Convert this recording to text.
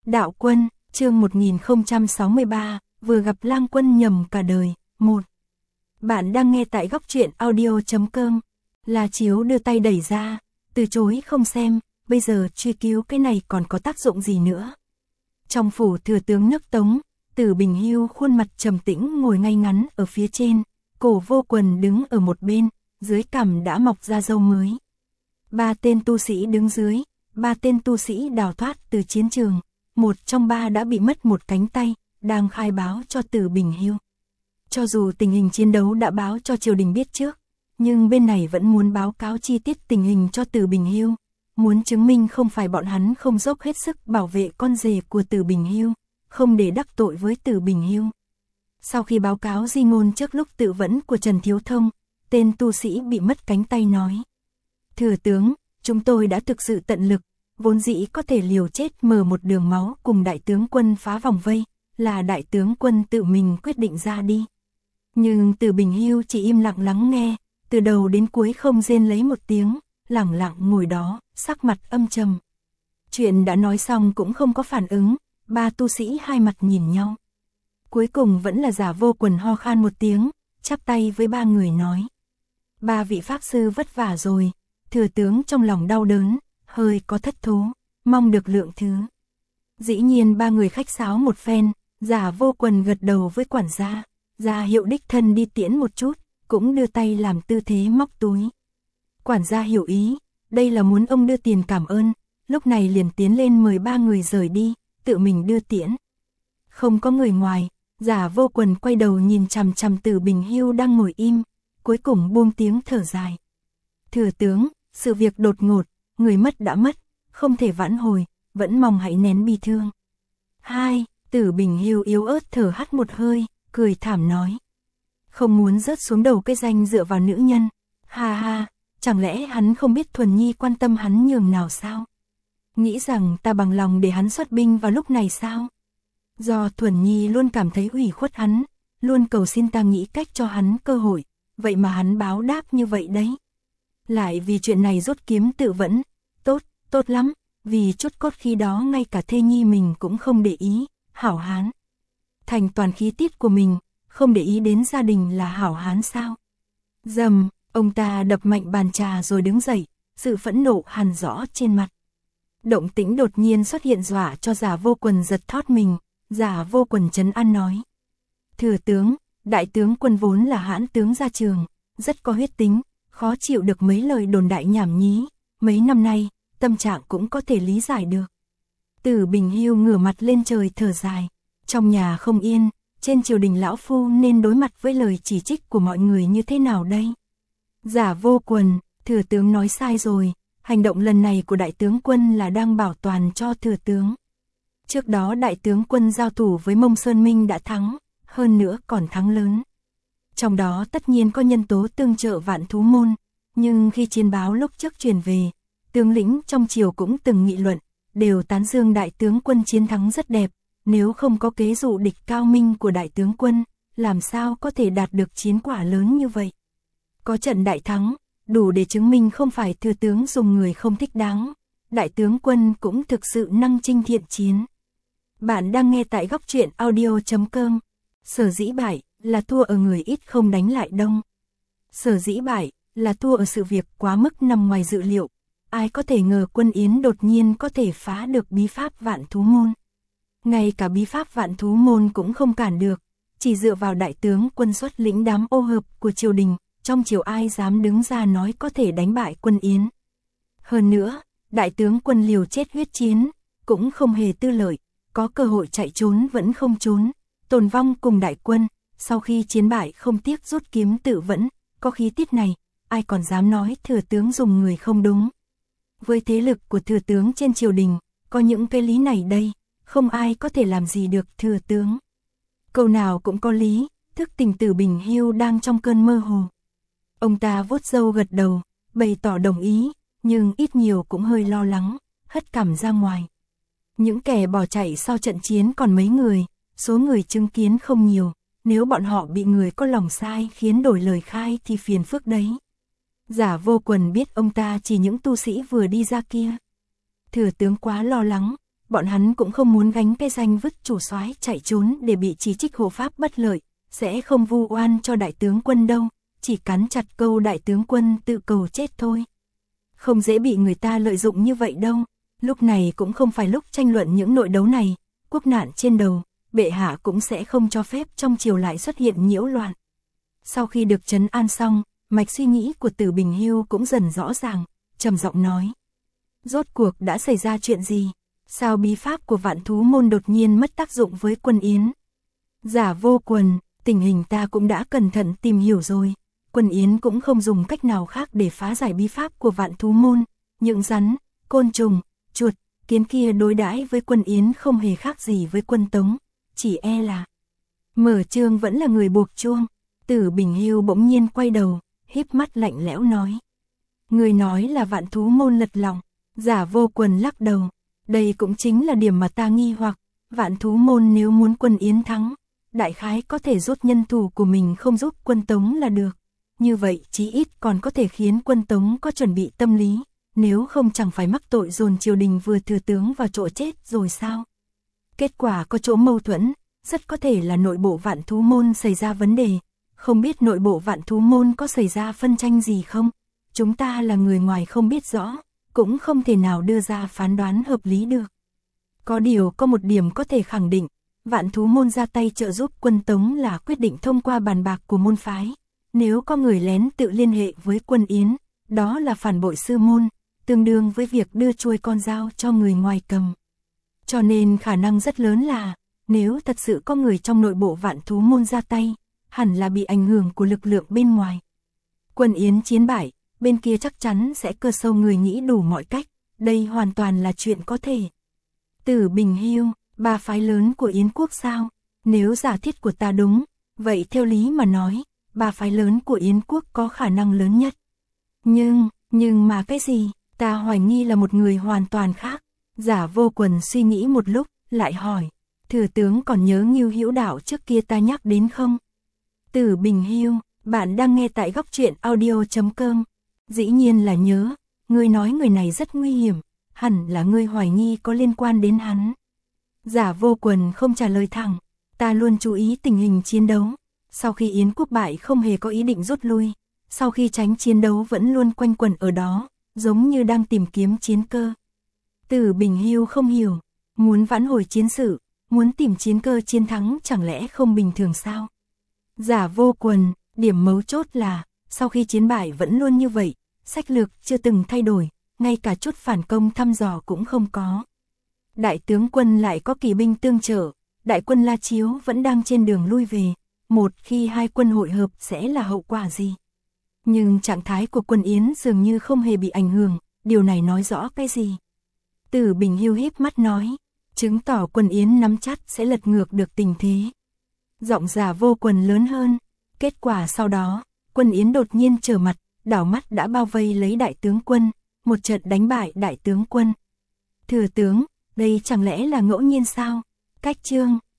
Đạo Quân, chương 1063, vừa gặp Lang Quân nhầm cả đời, 1. Bạn đang nghe tại góc truyện audio.com. La Chiếu đưa tay đẩy ra, từ chối không xem, bây giờ truy cứu cái này còn có tác dụng gì nữa. Trong phủ thừa tướng nước Tống, Tử Bình Hưu khuôn mặt trầm tĩnh ngồi ngay ngắn ở phía trên, Cổ Vô Quần đứng ở một bên, dưới cằm đã mọc ra râu mới. 3 tên tu sĩ đứng dưới, 3 tên tu sĩ đào thoát từ chiến trường, một trong 3 đã bị mất một cánh tay, đang khai báo cho Tử Bình Hưu. Cho dù tình hình chiến đấu đã báo cho triều đình biết trước, nhưng bên này vẫn muốn báo cáo chi tiết tình hình cho Tử Bình Hưu, muốn chứng minh không phải bọn hắn không dốc hết sức bảo vệ con rể của Tử Bình Hưu, không để đắc tội với Tử Bình Hưu. Sau khi báo cáo di ngôn trước lúc tự vẫn của Trần Thiếu Thông, tên tu sĩ bị mất cánh tay nói: Thừa tướng, chúng tôi đã thực sự tận lực, vốn dĩ có thể liều chết mở một đường máu cùng đại tướng quân phá vòng vây, là đại tướng quân tự mình quyết định ra đi. Nhưng Tử Bình Hưu chỉ im lặng lắng nghe, từ đầu đến cuối không rên lấy một tiếng, lẳng lặng ngồi đó, sắc mặt âm trầm. Chuyện đã nói xong cũng không có phản ứng, 3 tu sĩ hai mặt nhìn nhau. Cuối cùng vẫn là Giả Vô Quần ho khan một tiếng, chắp tay với 3 người nói: 3 vị pháp sư vất vả rồi. Thừa tướng trong lòng đau đớn, hơi có thất thố, mong được lượng thứ. Dĩ nhiên 3 người khách sáo một phen, Giả Vô Quần gật đầu với quản gia, ra hiệu đích thân đi tiễn một chút, cũng đưa tay làm tư thế móc túi. Quản gia hiểu ý, đây là muốn ông đưa tiền cảm ơn, lúc này liền tiến lên mời 3 người rời đi, tự mình đưa tiễn. Không có người ngoài, Giả Vô Quần quay đầu nhìn chằm chằm Tử Bình Hưu đang ngồi im, cuối cùng buông tiếng thở dài. Thừa tướng, sự việc đột ngột, người mất đã mất, không thể vãn hồi, vẫn mong hãy nén bi thương. 2. Tử Bình Hưu yếu ớt thở hắt một hơi, cười thảm nói: Không muốn rớt xuống đầu cái danh dựa vào nữ nhân. Ha ha, chẳng lẽ hắn không biết Thuần Nhi quan tâm hắn nhường nào sao? Nghĩ rằng ta bằng lòng để hắn xuất binh vào lúc này sao? Do Thuần Nhi luôn cảm thấy ủy khuất hắn, luôn cầu xin ta nghĩ cách cho hắn cơ hội, vậy mà hắn báo đáp như vậy đấy. Lại vì chuyện này rút kiếm tự vẫn, tốt lắm, vì chút cốt khi đó ngay cả thê nhi mình cũng không để ý, hảo hán. Thành toàn khí tiết của mình, không để ý đến gia đình là hảo hán sao? Dầm, ông ta đập mạnh bàn trà rồi đứng dậy, sự phẫn nộ hằn rõ trên mặt. Động tĩnh đột nhiên xuất hiện dọa cho Giả Vô Quần giật thót mình, Giả Vô Quần trấn an nói: Thừa tướng, đại tướng quân vốn là hãn tướng ra trường, rất có huyết tính, khó chịu được mấy lời đồn đại nhảm nhí, mấy năm nay, tâm trạng cũng có thể lý giải được. Tử Bình Hưu ngửa mặt lên trời thở dài, trong nhà không yên, trên triều đình lão phu nên đối mặt với lời chỉ trích của mọi người như thế nào đây? Giả Vô Quần, thừa tướng nói sai rồi, hành động lần này của đại tướng quân là đang bảo toàn cho thừa tướng. Trước đó đại tướng quân giao thủ với Mông Sơn Minh đã thắng, hơn nữa còn thắng lớn. Trong đó tất nhiên có nhân tố tương trợ Vạn Thú Môn, nhưng khi chiến báo lúc trước truyền về, tướng lĩnh trong triều cũng từng nghị luận, đều tán dương đại tướng quân chiến thắng rất đẹp, nếu không có kế dụ địch cao minh của đại tướng quân, làm sao có thể đạt được chiến quả lớn như vậy. Có trận đại thắng, đủ để chứng minh không phải thừa tướng dùng người không thích đáng, đại tướng quân cũng thực sự năng chinh thiện chiến. Bạn đang nghe tại góc truyện audio.com. Sở dĩ bại là thua ở người ít không đánh lại đông. Sở dĩ bại là thua ở sự việc quá mức nằm ngoài dự liệu. Ai có thể ngờ Quân Yến đột nhiên có thể phá được bí pháp Vạn Thú Môn. Ngay cả bí pháp Vạn Thú Môn cũng không cản được, chỉ dựa vào đại tướng quân xuất lĩnh đám ô hợp của triều đình, trong triều ai dám đứng ra nói có thể đánh bại Quân Yến. Hơn nữa, đại tướng quân liều chết huyết chiến, cũng không hề tư lợi, có cơ hội chạy trốn vẫn không trốn, tồn vong cùng đại quân, sau khi chiến bại không tiếc rút kiếm tự vẫn, có khí tiết này, ai còn dám nói thừa tướng dùng người không đúng. Với thế lực của thừa tướng trên triều đình, có những cái lý này đây, không ai có thể làm gì được thừa tướng. Câu nào cũng có lý, thức tỉnh Tử Bình Hưu đang trong cơn mơ hồ. Ông ta vuốt râu gật đầu, bày tỏ đồng ý, nhưng ít nhiều cũng hơi lo lắng, hất cằm ra ngoài. Những kẻ bỏ chạy sau trận chiến còn mấy người, số người chứng kiến không nhiều, nếu bọn họ bị người có lòng sai khiến đổi lời khai thì phiền phức đấy. Giả Vô Quần biết ông ta chỉ những tu sĩ vừa đi ra kia. Thừa tướng quá lo lắng, bọn hắn cũng không muốn gánh cái danh vứt chủ soái chạy trốn để bị chỉ trích hộ pháp bất lợi, sẽ không vu oan cho đại tướng quân đâu, chỉ cắn chặt câu đại tướng quân tự cầu chết thôi. Không dễ bị người ta lợi dụng như vậy đâu, lúc này cũng không phải lúc tranh luận những nội đấu này, quốc nạn trên đầu, bệ hạ cũng sẽ không cho phép trong triều lại xuất hiện nhiễu loạn. Sau khi được trấn an xong, mạch suy nghĩ của Tử Bình Hưu cũng dần rõ ràng, trầm giọng nói. Rốt cuộc đã xảy ra chuyện gì? Sao bí pháp của Vạn Thú Môn đột nhiên mất tác dụng với Quân Yến? Giả Vô Quần, tình hình ta cũng đã cẩn thận tìm hiểu rồi. Quân Yến cũng không dùng cách nào khác để phá giải bí pháp của Vạn Thú Môn. Những rắn, côn trùng, chuột, kiến kia đối đãi với Quân Yến không hề khác gì với Quân Tống. Chỉ e là mở chương vẫn là người buộc chuông. Tử Bình Hưu bỗng nhiên quay đầu, híp mắt lạnh lẽo nói. Người nói là Vạn Thú Môn lật lọng. Giả Vô Quần lắc đầu. Đây cũng chính là điểm mà ta nghi hoặc. Vạn Thú Môn nếu muốn Quân Yến thắng, đại khái có thể rút nhân thủ của mình không giúp Quân Tống là được. Như vậy chí ít còn có thể khiến Quân Tống có chuẩn bị tâm lý, nếu không chẳng phải mắc tội dồn triều đình vừa thừa tướng vào chỗ chết rồi sao. Kết quả có chỗ mâu thuẫn, rất có thể là nội bộ Vạn Thú Môn xảy ra vấn đề. Không biết nội bộ Vạn Thú Môn có xảy ra phân tranh gì không? Chúng ta là người ngoài không biết rõ, cũng không thể nào đưa ra phán đoán hợp lý được. Có điều có một điểm có thể khẳng định, Vạn Thú Môn ra tay trợ giúp Quân Tống là quyết định thông qua bàn bạc của môn phái. Nếu có người lén tự liên hệ với Quân Yến, đó là phản bội sư môn, tương đương với việc đưa chuôi con dao cho người ngoài cầm. Cho nên khả năng rất lớn là, nếu thật sự có người trong nội bộ Vạn Thú Môn ra tay, hẳn là bị ảnh hưởng của lực lượng bên ngoài. Quân Yến chiến bại, bên kia chắc chắn sẽ cơ sâu người nghĩ đủ mọi cách, đây hoàn toàn là chuyện có thể. Tử Bình Hưu, ba phái lớn của Yến quốc sao? Nếu giả thiết của ta đúng, vậy theo lý mà nói, ba phái lớn của Yến quốc có khả năng lớn nhất. Nhưng mà cái gì? Ta hoài nghi là một người hoàn toàn khác. Giả Vô Quần suy nghĩ một lúc, lại hỏi, thừa tướng còn nhớ Ngưu Hữu Đạo trước kia ta nhắc đến không? Tử Bình Hưu, bạn đang nghe tại Góc Truyện Audio.com. Dĩ nhiên là nhớ, ngươi nói người này rất nguy hiểm, hẳn là ngươi hoài nghi có liên quan đến hắn. Giả Vô Quần không trả lời thẳng, ta luôn chú ý tình hình chiến đấu. Sau khi Yến quốc bại không hề có ý định rút lui, sau khi tránh chiến đấu vẫn luôn quanh quẩn ở đó, giống như đang tìm kiếm chiến cơ. Tử Bình Hưu không hiểu, muốn vãn hồi chiến sự, muốn tìm chiến cơ chiến thắng chẳng lẽ không bình thường sao? Giả Vô Quần, điểm mấu chốt là, sau khi chiến bại vẫn luôn như vậy, sách lược chưa từng thay đổi, ngay cả chút phản công thăm dò cũng không có. Đại tướng quân lại có kỳ binh tương trợ, đại quân La Chiếu vẫn đang trên đường lui về, một khi hai quân hội hợp sẽ là hậu quả gì? Nhưng trạng thái của Quân Yến dường như không hề bị ảnh hưởng, điều này nói rõ cái gì? Tử Bình Hưu híp mắt nói, chứng tỏ Quân Yến nắm chắc sẽ lật ngược được tình thế. Giọng Giả Vô Quần lớn hơn, kết quả sau đó, Quân Yến đột nhiên trở mặt, đảo mắt đã bao vây lấy đại tướng quân, một trận đánh bại đại tướng quân. Thừa tướng, đây chẳng lẽ là ngẫu nhiên sao? Cách chương